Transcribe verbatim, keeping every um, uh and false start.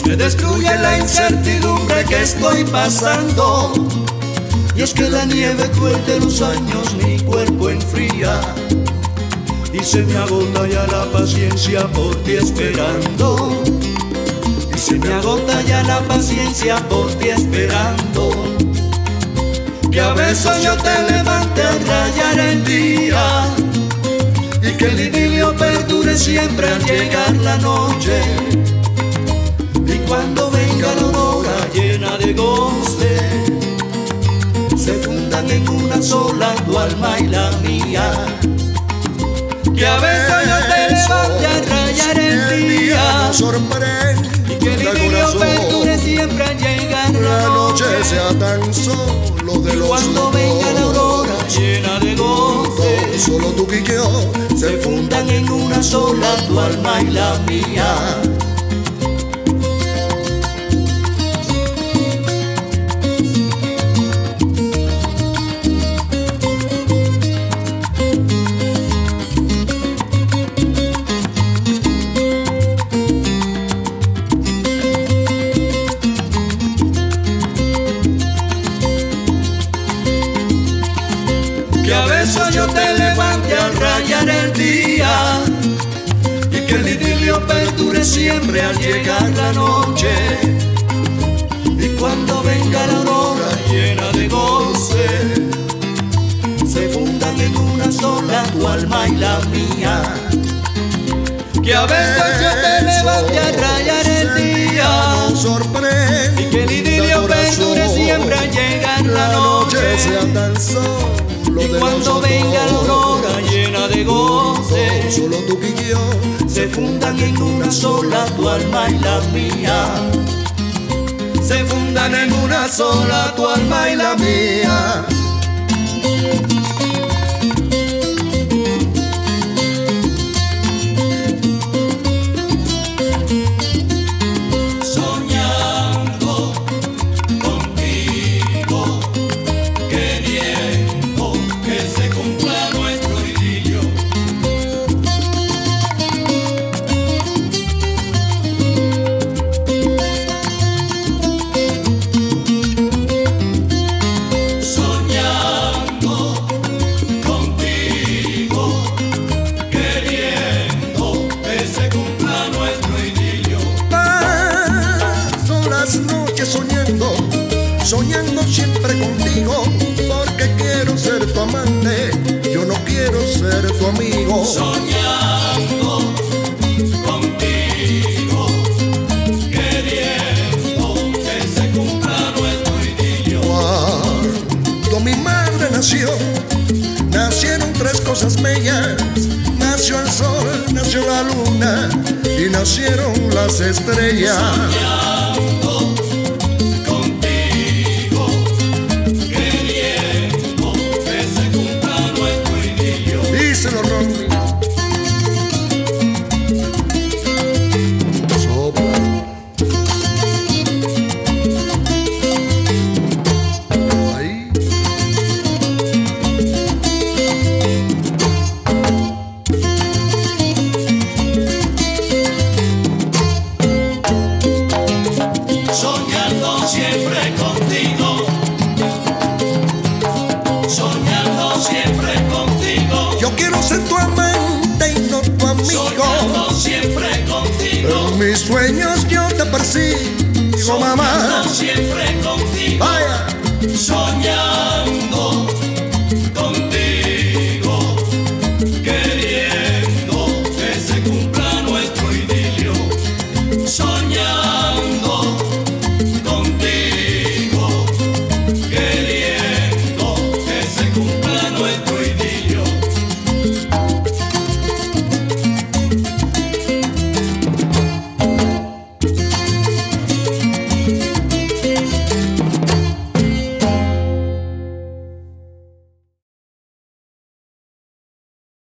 que destruye la incertidumbre que estoy pasando. Y es que la nieve cruel de los años mi cuerpo enfría, y se me agota ya la paciencia por ti esperando. Y se me agota ya la paciencia por ti esperando. Que a veces yo te levante a rayar el día, y que el idilio perdure siempre al llegar la noche. Y cuando venga la aurora llena de goce, se fundan en una sola tu alma y la mía. Que a veces yo te levante a rayar el día, sorprende, y que el idilio perdure siempre al llegar la noche. Sea tan solo de y los cuando dos, venga la aurora llena de goce, solo tú y yo se fundan en una sola tu alma y la mía. Que a veces yo te levante a rayar el día, y que el idilio perdure siempre al llegar la noche. Y cuando venga la aurora llena de goce, se fundan en una sola tu alma y la mía. Que a veces yo te levante a rayar el día, sorprende, y que el idilio perdure siempre al llegar la noche. Sea tan solo y cuando venga la aurora llena de goce, solo tú y yo se fundan en una sola tu alma y la mía. Se fundan en una sola tu alma y la mía. Soñando contigo, queriendo que se cumpla nuestro idilio. Soñando contigo, queriendo que se cumpla nuestro idilio. Paso las noches soñando, soñando siempre contigo, porque quiero ser tu amante, yo no quiero ser tu amigo. Soñando contigo, queriendo que se cumpla nuestro idilio. Cuando mi madre nació, nacieron tres cosas bellas. Nació el sol, nació la luna y nacieron las estrellas. Soñando contigo, queriendo que se cumpla nuestro idilio. Díselo, Ronnie. Sopla. Ahí. Soñando siempre contigo, soñando siempre contigo, Yo quiero ser tu amante y no tu amigo. soñando siempre contigo, En mis sueños yo te persigo, mamá. soñando siempre